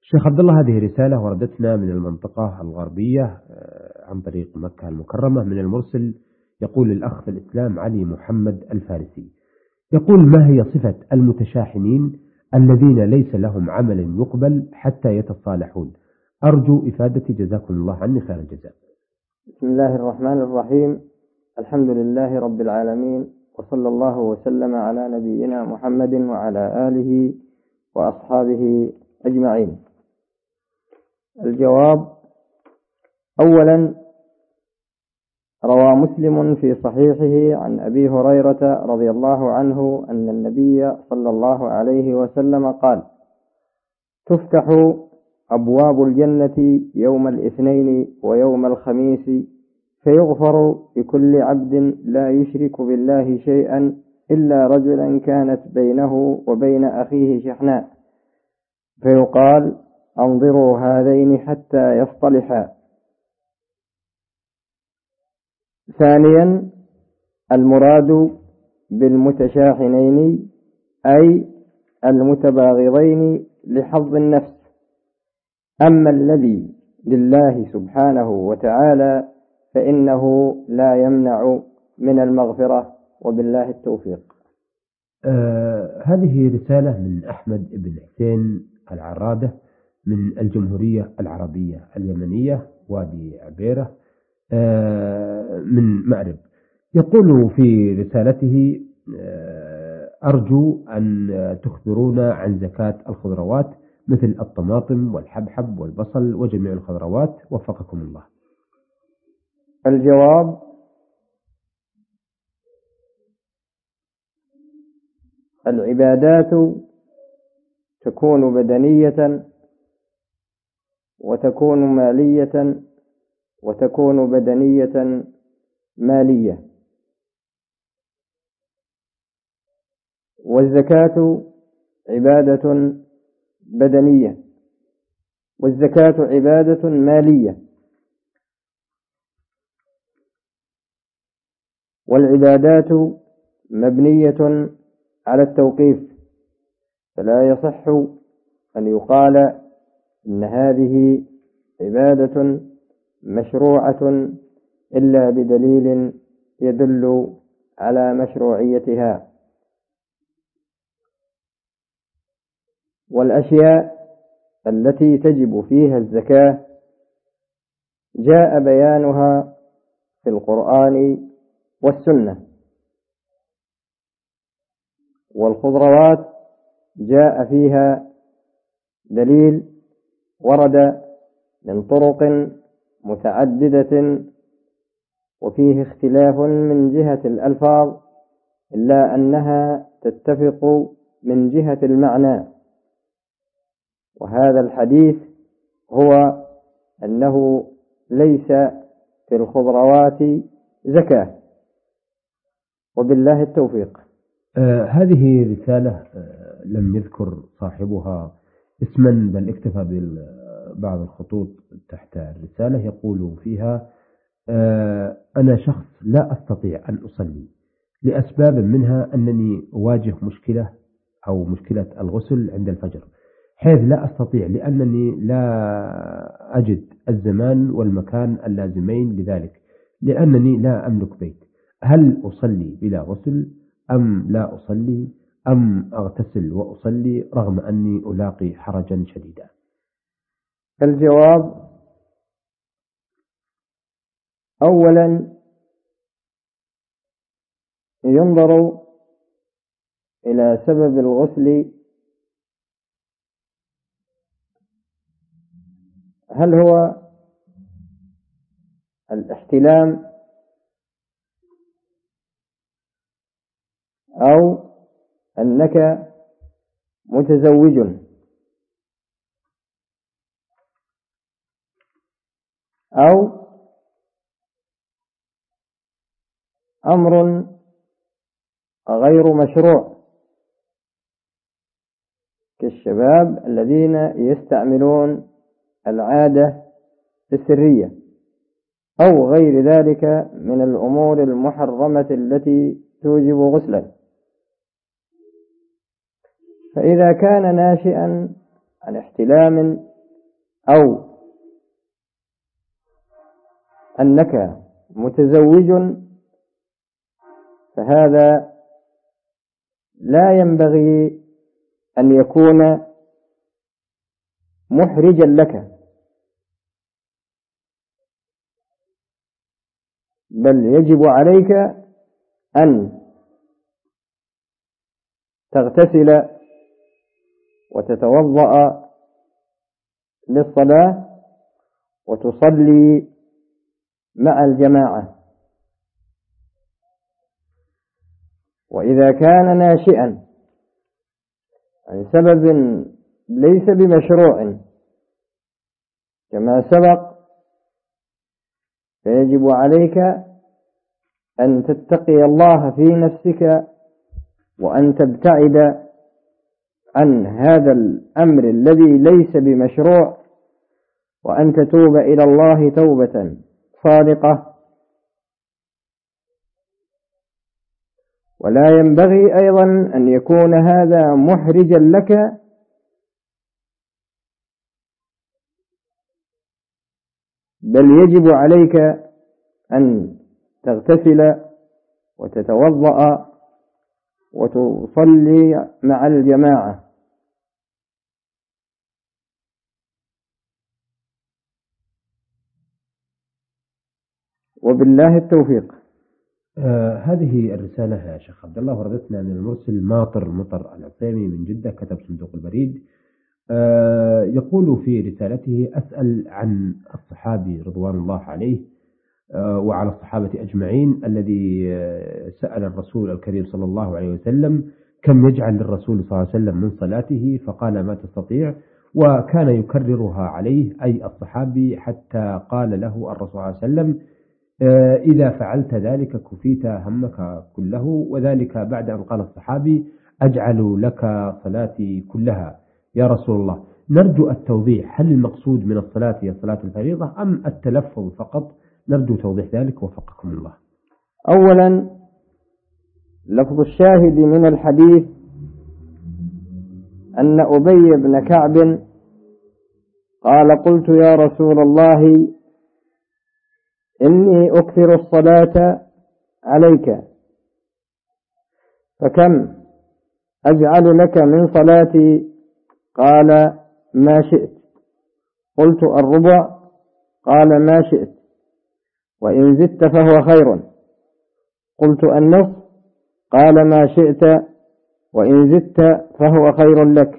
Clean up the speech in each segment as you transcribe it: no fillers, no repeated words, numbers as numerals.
شيخ عبد الله، هذه رسالة وردتنا من المنطقة الغربية عن طريق مكة المكرمة من المرسل. يقول الأخ في الإسلام علي محمد الفارسي، يقول: ما هي صفة المتشاحنين الذين ليس لهم عمل يقبل حتى يتصالحون؟ أرجو إفادتي، جزاكم الله عني خير الجزاء. بسم الله الرحمن الرحيم. الحمد لله رب العالمين، وصلى الله وسلم على نبينا محمد وعلى آله وأصحابه أجمعين. الجواب: أولا، روى مسلم في صحيحه عن أبي هريرة رضي الله عنه أن النبي صلى الله عليه وسلم قال: تفتح أبواب الجنة يوم الاثنين ويوم الخميس، فيغفر لكل عبد لا يشرك بالله شيئا إلا رجلا كانت بينه وبين أخيه شحناء، فيقال: أنظروا هذين حتى يصطلحا. ثانيا، المراد بالمتشاحنين أي المتباغضين لحظ النفس، أما الذي لله سبحانه وتعالى فإنه لا يمنع من المغفرة، وبالله التوفيق. هذه رسالة من أحمد بن حسين العرادة من الجمهورية العربية اليمنية وادي عبيرة من مأرب. يقول في رسالته: أرجو أن تخبرونا عن زكاة الخضروات مثل الطماطم والحبحب والبصل وجميع الخضروات، وفقكم الله. الجواب: العبادات تكون بدنية وتكون مالية وتكون بدنية مالية، والزكاة عبادة بدنية والزكاة عبادة مالية، والعبادات مبنية على التوقيف، فلا يصح أن يقال إن هذه عبادة مشروعة إلا بدليل يدل على مشروعيتها. والأشياء التي تجب فيها الزكاة جاء بيانها في القرآن والسنة، والخضروات جاء فيها دليل ورد من طرق متعددة وفيه اختلاف من جهة الألفاظ، إلا أنها تتفق من جهة المعنى. وهذا الحديث هو أنه ليس في الخضروات زكاة، وبالله التوفيق. هذه رسالة لم يذكر صاحبها اسما، بل اكتفى ببعض الخطوط تحت الرسالة. يقول فيها: أنا شخص لا أستطيع أن أصلي لأسباب، منها أنني أواجه مشكلة أو مشكلة الغسل عند الفجر، حيث لا أستطيع لأنني لا أجد الزمان والمكان اللازمين لذلك، لأنني لا أملك بيت. هل أصلي بلا غسل أم لا أصلي، أم أغتسل وأصلي رغم أني ألاقي حرجا شديدا؟ الجواب: أولا، ينظر إلى سبب الغسل، هل هو الاحتلام أو أنك متزوج أو أمر غير مشروع كالشباب الذين يستعملون العادة السرية أو غير ذلك من الأمور المحرمة التي توجب غسلا. فإذا كان ناشئا عن احتلام أو أنك متزوج، فهذا لا ينبغي أن يكون محرجا لك، بل يجب عليك أن تغتسل وتتوضأ للصلاة وتصلي مع الجماعة. وإذا كان ناشئا عن سبب ليس بمشروع كما سبق، فيجب عليك أن تتقي الله في نفسك وأن تبتعد عن هذا الأمر الذي ليس بمشروع، وأن تتوب إلى الله توبة صادقة. ولا ينبغي أيضا أن يكون هذا محرجا لك بل يجب عليك أن تغتسل وتتوضأ وتصلي مع الجماعة. وبالله التوفيق. هذه الرسالة يا شيخ عبد الله وردتنا من المرسل مطر العثيمي من جدة، كتب صندوق البريد. يقول في رسالته: أسأل عن الصحابي رضوان الله عليه وعلى الصحابة أجمعين الذي سأل الرسول الكريم صلى الله عليه وسلم كم يجعل للرسول صلى الله عليه وسلم من صلاته، فقال ما تستطيع، وكان يكررها عليه أي الصحابي حتى قال له الرسول صلى الله عليه وسلم: إذا فعلت ذلك كفيت همك كله، وذلك بعد أن قال الصحابي: أجعل لك صلاتي كلها يا رسول الله. نرجو التوضيح، هل المقصود من الصلاة هي صلاة الفريضة أم التلفظ فقط؟ نرجو توضيح ذلك وفقكم الله. أولا، لفظ الشاهد من الحديث أن أبي بن كعب قال: قلت يا رسول الله إني أكثر الصلاة عليك، فكم أجعل لك من صلاتي؟ قال: ما شئت. قلت: الربع؟ قال: ما شئت، وإن زدت فهو خير. قلت: النصف؟ قال: ما شئت، وإن زدت فهو خير لك.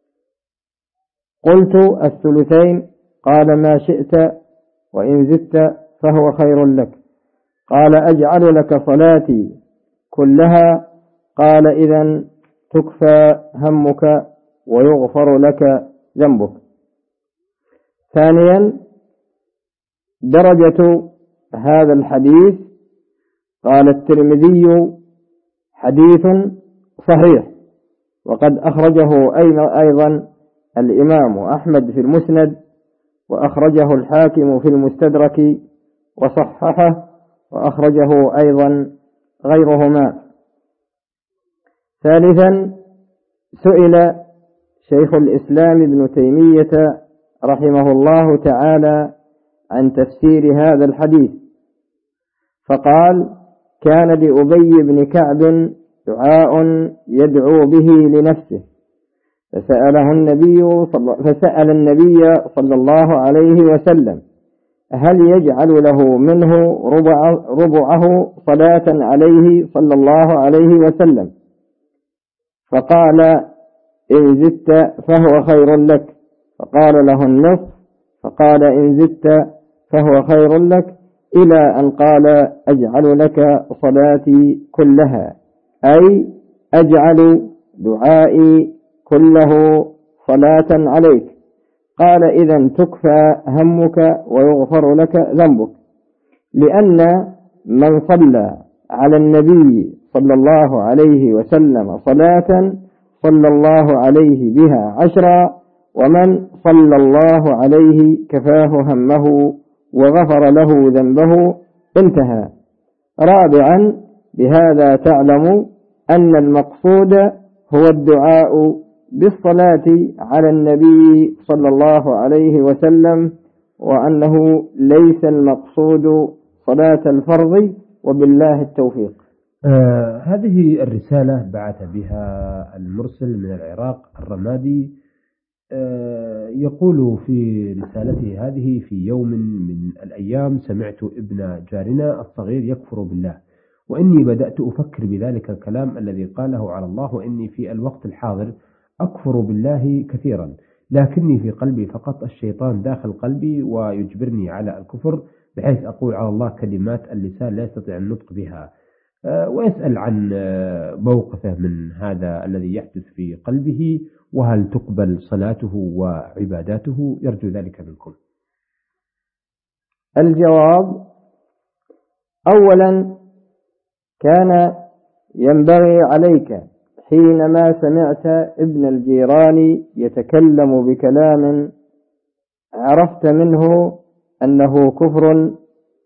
قلت: الثلثين؟ قال: ما شئت، وإن زدت فهو خير لك. قال: أجعل لك صلاتي كلها. قال: إذن تكفى همك ويغفر لك ذنبك. ثانيا، درجة هذا الحديث، قال الترمذي: حديث صحيح، وقد أخرجه أيضا الإمام أحمد في المسند، وأخرجه الحاكم في المستدرك وصححه، وأخرجه أيضا غيرهما. ثالثا، سئل شيخ الإسلام ابن تيمية رحمه الله تعالى عن تفسير هذا الحديث، فقال: كان لأبي بن كعب دعاء يدعو به لنفسه، فسأل النبي صلى الله عليه وسلم: هل يجعل له منه ربعه صلاة عليه صلى الله عليه وسلم؟ فقال: إن زدت فهو خير لك. فقال له النصف. فقال: إن زدت فهو خير لك، إلى أن قال: أجعل لك صلاتي كلها، أي أجعل دعائي كله صلاة عليك. قال: إذن تكفى همك ويغفر لك ذنبك، لأن من صلى على النبي صلى الله عليه وسلم صلاة صلى الله عليه بها 10، ومن صلى الله عليه كفاه همه وغفر له ذنبه. انتهى. رابعا، بهذا تعلم أن المقصود هو الدعاء بالصلاة على النبي صلى الله عليه وسلم، وأنه ليس المقصود صلاة الفرض، وبالله التوفيق. هذه الرسالة بعث بها المرسل من العراق الرمادي. يقول في رسالته هذه: في يوم من الأيام سمعت ابن جارنا الصغير يكفر بالله، وإني بدأت أفكر بذلك الكلام الذي قاله على الله، وإني في الوقت الحاضر أكفر بالله كثيرا، لكني في قلبي فقط الشيطان داخل قلبي ويجبرني على الكفر، بحيث أقول على الله كلمات اللسان لا يستطيع النطق بها. ويسأل عن موقفه من هذا الذي يحدث في قلبه، وهل تقبل صلاته وعباداته؟ يرجو ذلك منكم. الجواب: أولا، كان ينبغي عليك حينما سمعت ابن الجيراني يتكلم بكلام عرفت منه أنه كفر،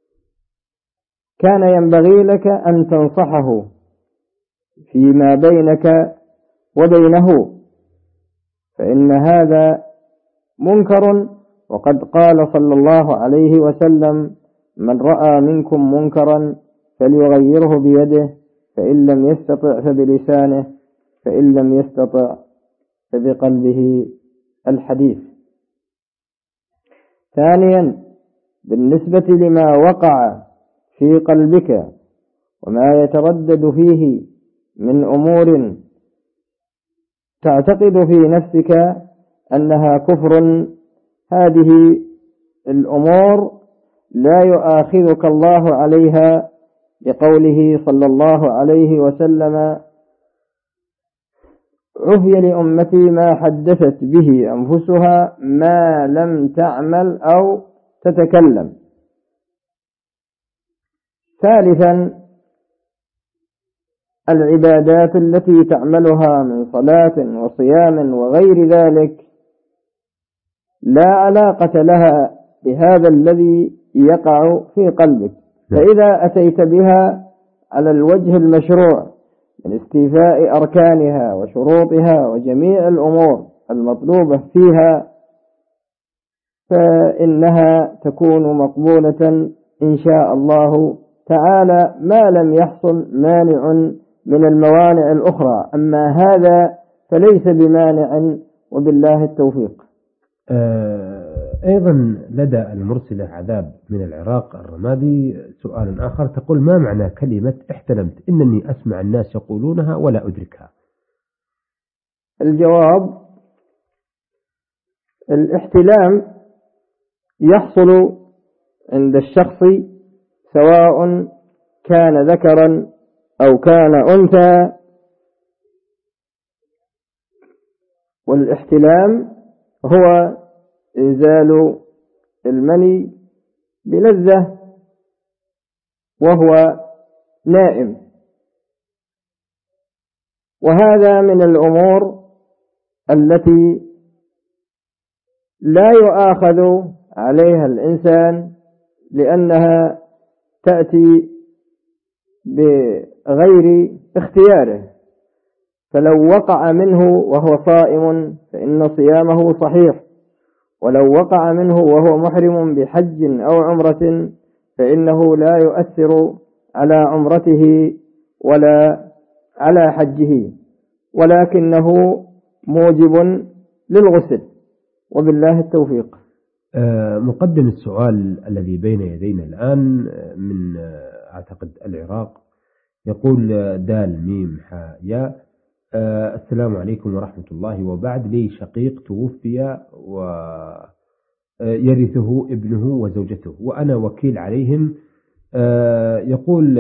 كان ينبغي لك أن تنصحه فيما بينك وبينه، فإن هذا منكر، وقد قال صلى الله عليه وسلم: من رأى منكم منكرا فليغيره بيده، فإن لم يستطع فبلسانه، فإن لم يستطع فبقلبه. الحديث. ثانيا، بالنسبة لما وقع في قلبك وما يتردد فيه من أمور تعتقد في نفسك أنها كفر، هذه الأمور لا يؤاخذك الله عليها، لقوله صلى الله عليه وسلم: عفي لأمتي ما حدثت به أنفسها ما لم تعمل أو تتكلم. ثالثا، العبادات التي تعملها من صلاة وصيام وغير ذلك لا علاقة لها بهذا الذي يقع في قلبك، فإذا أتيت بها على الوجه المشروع من استيفاء أركانها وشروطها وجميع الأمور المطلوبة فيها، فإنها تكون مقبولة إن شاء الله تعالى، ما لم يحصل مانع من الموانع الأخرى. أما هذا فليس بمانع، وبالله التوفيق. أيضا لدى المرسلة عذاب من العراق الرمادي سؤال آخر، تقول: ما معنى كلمة احتلمت؟ إنني أسمع الناس يقولونها ولا أدركها. الجواب: الاحتلام يحصل عند الشخص سواء كان ذكرا أو كان أنثى، والاحتلام هو إنزال المني بلذة وهو نائم، وهذا من الأمور التي لا يؤاخذ عليها الإنسان، لأنها تأتي بغير اختياره، فلو وقع منه وهو صائم فإن صيامه صحيح، ولو وقع منه وهو محرم بحج أو عمرة فإنه لا يؤثر على عمرته ولا على حجه، ولكنه موجب للغسل، وبالله التوفيق. مقدم السؤال الذي بين يدينا الآن من أعتقد العراق، يقول: دال ميم حاء ياء: السلام عليكم ورحمة الله وبعد، لي شقيق توفي ويرثه ابنه وزوجته وأنا وكيل عليهم. يقول: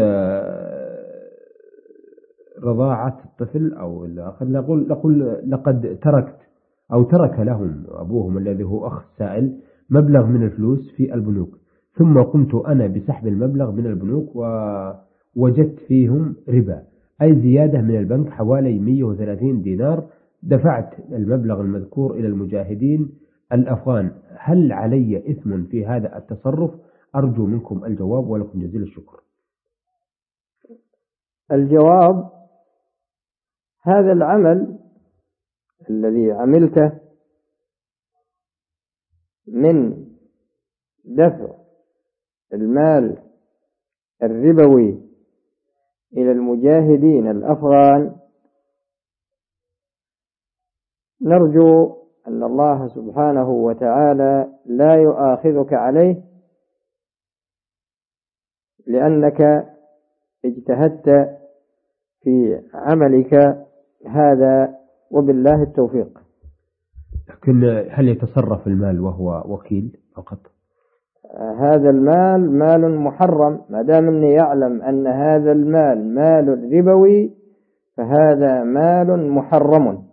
رضاعة الطفل أو الآخر، نقول لقد ترك لهم أبوهم الذي هو أخ سائل مبلغ من الفلوس في البنوك، ثم قمت أنا بسحب المبلغ من البنوك ووجدت فيهم ربا، أي زيادة من البنك حوالي 130 دينار. دفعت المبلغ المذكور إلى المجاهدين الأفغان، هل علي إثم في هذا التصرف؟ أرجو منكم الجواب، ولكم جزيل الشكر. الجواب: هذا العمل الذي عملته من دفع المال الربوي إلى المجاهدين الأفغان، نرجو أن الله سبحانه وتعالى لا يؤاخذك عليه، لأنك اجتهدت في عملك هذا، وبالله التوفيق. لكن هل يتصرف المال وهو وكيل فقط؟ هذا المال مال محرم، ما دام أني يعلم أن هذا المال مال ربوي فهذا مال محرم.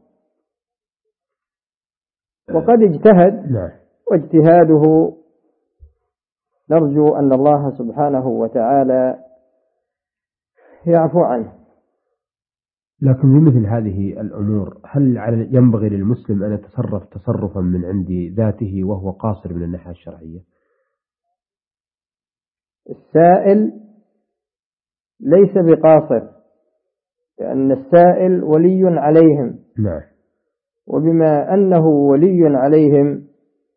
وقد اجتهد، نعم، واجتهاده نرجو أن الله سبحانه وتعالى يعفو عنه. لكن في مثل هذه الأمور هل ينبغي للمسلم أن يتصرف تصرفا من عند ذاته وهو قاصر من الناحية الشرعية؟ السائل ليس بقاصر، لأن السائل ولي عليهم. نعم. وبما أنه ولي عليهم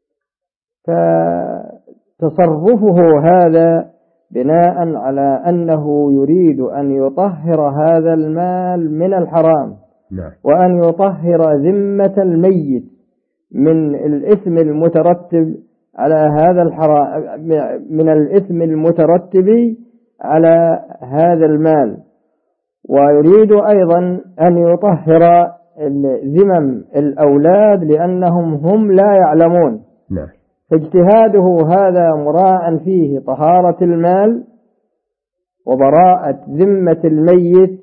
فتصرفه هذا بناء على أنه يريد أن يطهر هذا المال من الحرام. نعم. وأن يطهر ذمة الميت من الإثم المترتب على هذا الحرام، من الإثم المترتب على هذا المال، ويريد أيضا أن يطهر ذمم الأولاد لأنهم هم لا يعلمون. نعم. فاجتهاده هذا مراعا فيه طهارة المال وبراءة ذمة الميت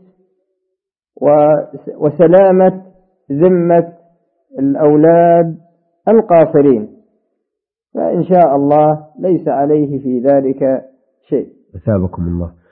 وسلامة ذمة الأولاد القاصرين، فإن شاء الله ليس عليه في ذلك شيء. أثابكم الله.